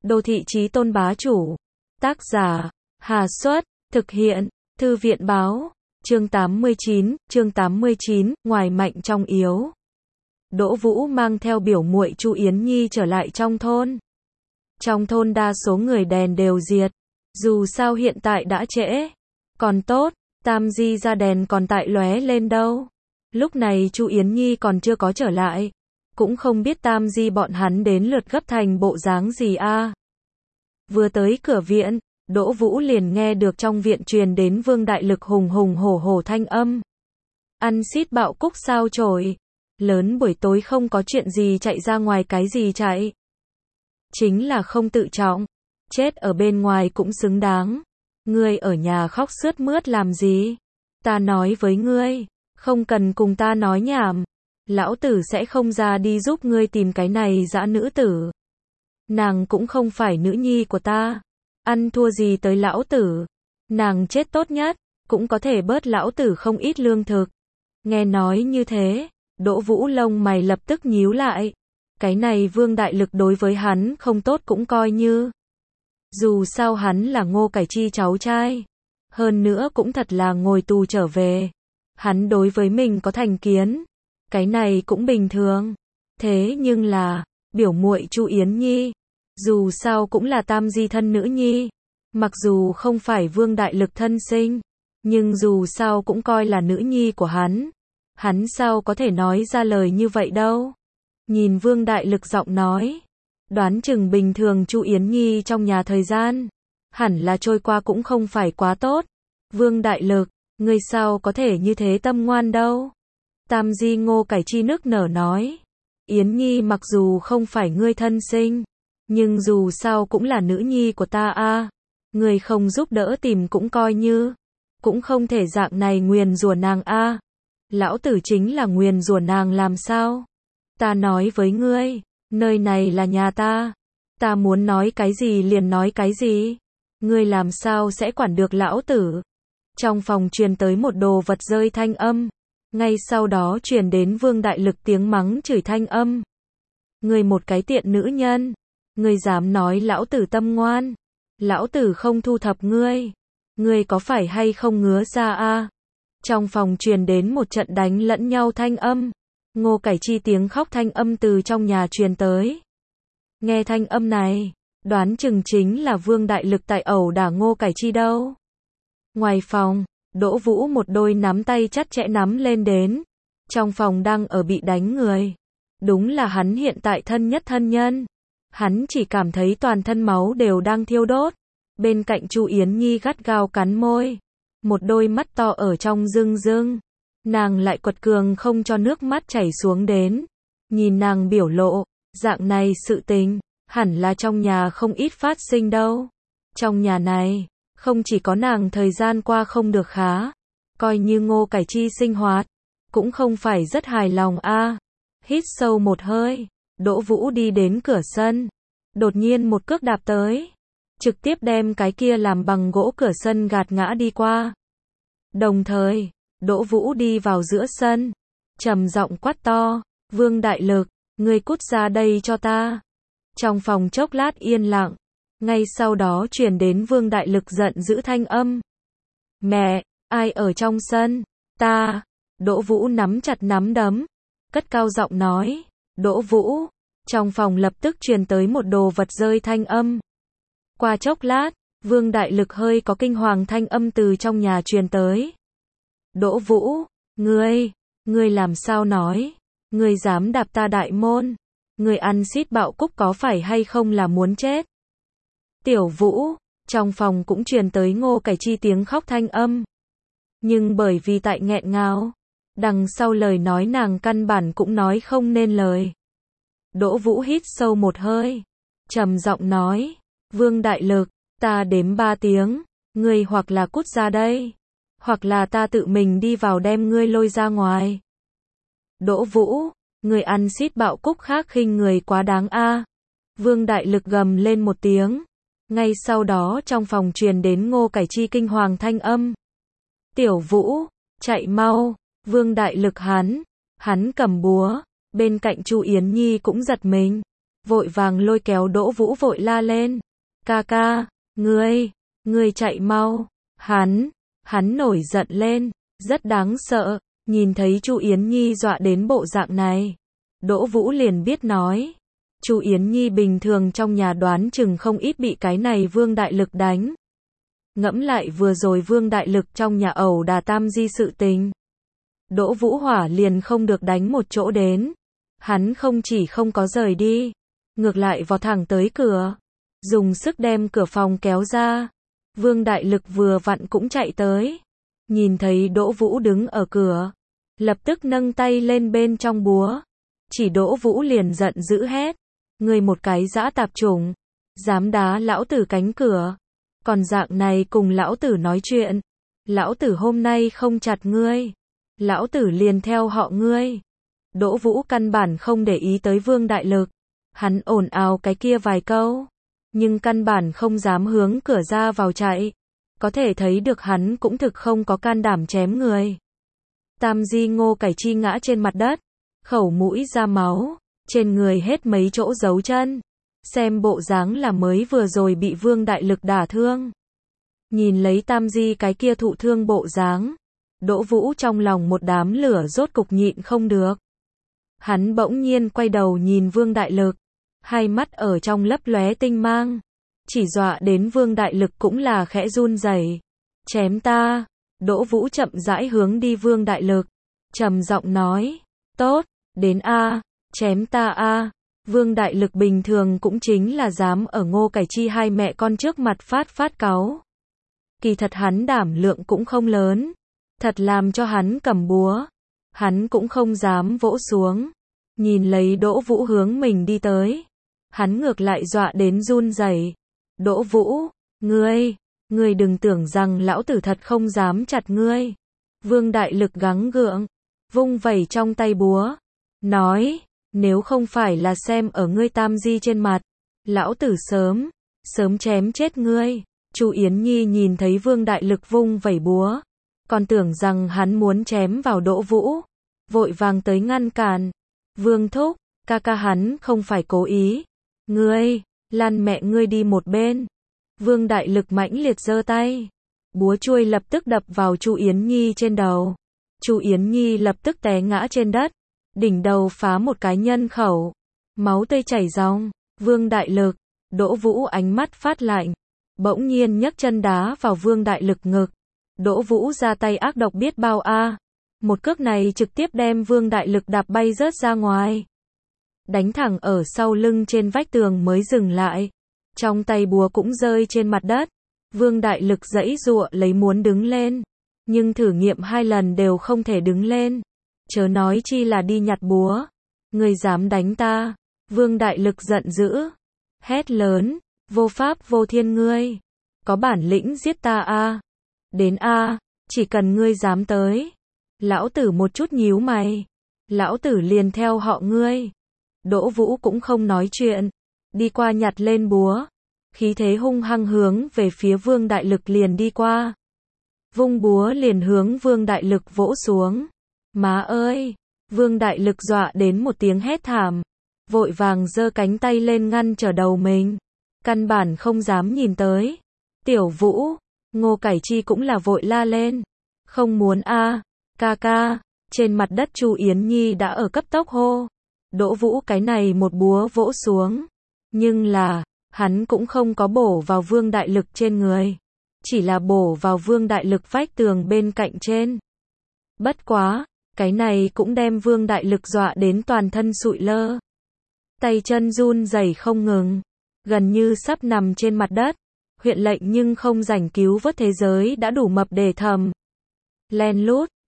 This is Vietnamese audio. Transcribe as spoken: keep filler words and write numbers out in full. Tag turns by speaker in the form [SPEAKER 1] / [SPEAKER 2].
[SPEAKER 1] Đô thị chí tôn bá chủ. Tác giả, Hà Xuất, thực hiện, Thư viện báo, chương tám mươi chín, chương tám mươi chín, ngoài mạnh trong yếu. Đỗ Vũ mang theo biểu muội Chu Yến Nhi trở lại trong thôn. Trong thôn đa số người đèn đều diệt, dù sao hiện tại đã trễ. Còn tốt, Tam Di ra đèn còn tại lóe lên đâu. Lúc này Chu Yến Nhi còn chưa có trở lại, cũng không biết Tam Di bọn hắn đến lượt gấp thành bộ dáng gì a. Vừa tới cửa viện, Đỗ Vũ liền nghe được trong viện truyền đến Vương Đại Lực hùng hùng hổ hổ thanh âm. Ăn xít bạo cúc sao chổi, lớn buổi tối không có chuyện gì chạy ra ngoài cái gì chạy. Chính là không tự trọng, chết ở bên ngoài cũng xứng đáng. Ngươi ở nhà khóc sướt mướt làm gì? Ta nói với ngươi, không cần cùng ta nói nhảm. Lão tử sẽ không ra đi giúp ngươi tìm cái này dã nữ tử. Nàng cũng không phải nữ nhi của ta. Ăn thua gì tới lão tử. Nàng chết tốt nhất, cũng có thể bớt lão tử không ít lương thực. Nghe nói như thế, Đỗ Vũ lông mày lập tức nhíu lại. Cái này Vương Đại Lực đối với hắn không tốt cũng coi như. Dù sao hắn là Ngô Cải Chi cháu trai. Hơn nữa cũng thật là ngồi tù trở về. Hắn đối với mình có thành kiến. Cái này cũng bình thường. Thế nhưng là, biểu muội Chu Yến Nhi, dù sao cũng là Tam Di thân nữ nhi. Mặc dù không phải Vương Đại Lực thân sinh, nhưng dù sao cũng coi là nữ nhi của hắn. Hắn sao có thể nói ra lời như vậy đâu. Nhìn Vương Đại Lực giọng nói, đoán chừng bình thường Chu Yến Nhi trong nhà thời gian, hẳn là trôi qua cũng không phải quá tốt. Vương Đại Lực, ngươi sao có thể như thế tâm ngoan đâu. Tam Di Ngô Cải Chi nức nở nói, Yến Nhi mặc dù không phải ngươi thân sinh, nhưng dù sao cũng là nữ nhi của ta a. Ngươi không giúp đỡ tìm cũng coi như, cũng không thể dạng này nguyền rủa nàng a. Lão tử chính là nguyền rủa nàng làm sao? Ta nói với ngươi, nơi này là nhà ta. Ta muốn nói cái gì liền nói cái gì. Ngươi làm sao sẽ quản được lão tử? Trong phòng truyền tới một đồ vật rơi thanh âm. Ngay sau đó truyền đến Vương Đại Lực tiếng mắng chửi thanh âm. Ngươi một cái tiện nữ nhân. Ngươi dám nói lão tử tâm ngoan. Lão tử không thu thập ngươi. Ngươi có phải hay không ngứa ra a? Trong phòng truyền đến một trận đánh lẫn nhau thanh âm. Ngô Cải Chi tiếng khóc thanh âm từ trong nhà truyền tới. Nghe thanh âm này, đoán chừng chính là Vương Đại Lực tại ẩu đả Ngô Cải Chi đâu. Ngoài phòng, Đỗ Vũ một đôi nắm tay chặt chẽ nắm lên đến. Trong phòng đang ở bị đánh người. Đúng là hắn hiện tại thân nhất thân nhân. Hắn chỉ cảm thấy toàn thân máu đều đang thiêu đốt. Bên cạnh Chu Yến Nhi gắt gao cắn môi. Một đôi mắt to ở trong rưng rưng. Nàng lại quật cường không cho nước mắt chảy xuống đến. Nhìn nàng biểu lộ, dạng này sự tình, hẳn là trong nhà không ít phát sinh đâu. Trong nhà này, không chỉ có nàng thời gian qua không được khá, coi như Ngô Cải Chi sinh hoạt, cũng không phải rất hài lòng a. Hít sâu một hơi, Đỗ Vũ đi đến cửa sân. Đột nhiên một cước đạp tới, trực tiếp đem cái kia làm bằng gỗ cửa sân gạt ngã đi qua. Đồng thời, Đỗ Vũ đi vào giữa sân, trầm giọng quát to, Vương Đại Lực, ngươi cút ra đây cho ta. Trong phòng chốc lát yên lặng, ngay sau đó truyền đến Vương Đại Lực giận dữ thanh âm. Mẹ, ai ở trong sân? Ta. Đỗ Vũ nắm chặt nắm đấm, cất cao giọng nói, Đỗ Vũ. Trong phòng lập tức truyền tới một đồ vật rơi thanh âm. Qua chốc lát, Vương Đại Lực hơi có kinh hoàng thanh âm từ trong nhà truyền tới. Đỗ Vũ, ngươi, ngươi làm sao nói? Ngươi dám đạp ta đại môn? Ngươi ăn xít bạo cúc có phải hay không là muốn chết? Tiểu Vũ, trong phòng cũng truyền tới Ngô Cải Chi tiếng khóc thanh âm. Nhưng bởi vì tại nghẹn ngào, đằng sau lời nói nàng căn bản cũng nói không nên lời. Đỗ Vũ hít sâu một hơi, trầm giọng nói, Vương Đại Lực, ta đếm ba tiếng, ngươi hoặc là cút ra đây, hoặc là ta tự mình đi vào đem ngươi lôi ra ngoài. Đỗ Vũ, ngươi ăn xít bạo cúc khác khinh người quá đáng a. Vương Đại Lực gầm lên một tiếng. Ngay sau đó trong phòng truyền đến Ngô Cải Chi kinh hoàng thanh âm. Tiểu Vũ, chạy mau. Vương Đại Lực hắn, hắn cầm búa, bên cạnh Chu Yến Nhi cũng giật mình. vội vàng lôi kéo Đỗ Vũ vội la lên. Ca ca, ngươi, ngươi chạy mau. Hắn, hắn nổi giận lên, rất đáng sợ, nhìn thấy Chu Yến Nhi dọa đến bộ dạng này. Đỗ Vũ liền biết nói. Chu Yến Nhi bình thường trong nhà đoán chừng không ít bị cái này Vương Đại Lực đánh. Ngẫm lại vừa rồi Vương Đại Lực trong nhà ẩu đà tam di sự tình. Đỗ Vũ hỏa liền không được đánh một chỗ đến. Hắn không chỉ không có rời đi, ngược lại vọt thẳng tới cửa, dùng sức đem cửa phòng kéo ra. Vương Đại Lực vừa vặn cũng chạy tới, nhìn thấy Đỗ Vũ đứng ở cửa, lập tức nâng tay lên bên trong búa, chỉ Đỗ Vũ liền giận dữ hét, ngươi một cái dã tạp chủng, dám đá lão tử cánh cửa, còn dạng này cùng lão tử nói chuyện, lão tử hôm nay không chặt ngươi, lão tử liền theo họ ngươi. Đỗ Vũ căn bản không để ý tới Vương Đại Lực, hắn ồn ào cái kia vài câu, nhưng căn bản không dám hướng cửa ra vào chạy, có thể thấy được hắn cũng thực không có can đảm chém người. Tam di Ngô Cải Chi ngã trên mặt đất, khẩu mũi ra máu, trên người hết mấy chỗ dấu chân, xem bộ dáng là mới vừa rồi bị Vương Đại Lực đả thương. Nhìn lấy Tam di cái kia thụ thương bộ dáng, Đỗ Vũ trong lòng một đám lửa rốt cục nhịn không được. Hắn bỗng nhiên quay đầu nhìn Vương Đại Lực, hai mắt ở trong lấp lóe tinh mang, chỉ dọa đến Vương Đại Lực cũng là khẽ run rẩy. Chém ta. Đỗ Vũ chậm rãi hướng đi Vương Đại Lực, trầm giọng nói, tốt, đến a, chém ta a. Vương Đại Lực bình thường cũng chính là dám ở Ngô Cải Chi hai mẹ con trước mặt phát phát cáu. Kỳ thật hắn đảm lượng cũng không lớn, thật làm cho hắn cầm búa, hắn cũng không dám vỗ xuống. Nhìn lấy Đỗ Vũ hướng mình đi tới, hắn ngược lại dọa đến run rẩy. Đỗ Vũ, ngươi, ngươi đừng tưởng rằng lão tử thật không dám chặt ngươi. Vương Đại Lực gắng gượng, vung vẩy trong tay búa, nói, nếu không phải là xem ở ngươi tam di trên mặt, lão tử sớm, sớm chém chết ngươi. Chu Yến Nhi nhìn thấy Vương Đại Lực vung vẩy búa, còn tưởng rằng hắn muốn chém vào Đỗ Vũ, vội vàng tới ngăn cản. Vương thúc, ca ca hắn không phải cố ý. Ngươi, lăn mẹ ngươi đi một bên. Vương Đại Lực mãnh liệt giơ tay, búa chuôi lập tức đập vào Chu Yến Nhi trên đầu. Chu Yến Nhi lập tức té ngã trên đất, đỉnh đầu phá một cái nhân khẩu, máu tươi chảy ròng. Vương Đại Lực, Đỗ Vũ ánh mắt phát lạnh, bỗng nhiên nhấc chân đá vào Vương Đại Lực ngực. Đỗ Vũ ra tay ác độc biết bao a. Một cước này trực tiếp đem Vương Đại Lực đạp bay rớt ra ngoài, đánh thẳng ở sau lưng trên vách tường mới dừng lại. Trong tay búa cũng rơi trên mặt đất. Vương Đại Lực giãy giụa lấy muốn đứng lên, nhưng thử nghiệm hai lần đều không thể đứng lên, chớ nói chi là đi nhặt búa. Ngươi dám đánh ta? Vương Đại Lực giận dữ, hét lớn, vô pháp vô thiên ngươi, có bản lĩnh giết ta a, đến a, chỉ cần ngươi dám tới, lão tử một chút nhíu mày, lão tử liền theo họ ngươi. Đỗ Vũ cũng không nói chuyện, đi qua nhặt lên búa, khí thế hung hăng hướng về phía Vương Đại Lực liền đi qua. Vung búa liền hướng Vương Đại Lực vỗ xuống. Má ơi! Vương Đại Lực dọa đến một tiếng hét thảm, vội vàng giơ cánh tay lên ngăn trở đầu mình, căn bản không dám nhìn tới. Tiểu Vũ, Ngô Cải Chi cũng là vội la lên, không muốn a, ca ca. Trên mặt đất Chu Yến Nhi đã ở cấp tốc hô. Đỗ Vũ cái này một búa vỗ xuống, nhưng là, hắn cũng không có bổ vào Vương Đại Lực trên người, chỉ là bổ vào Vương Đại Lực vách tường bên cạnh trên. Bất quá, cái này cũng đem Vương Đại Lực dọa đến toàn thân sụi lơ. Tay chân run rẩy không ngừng, gần như sắp nằm trên mặt đất. Huyện lệnh nhưng không rảnh cứu vớt thế giới đã đủ mập để thầm. Len lút,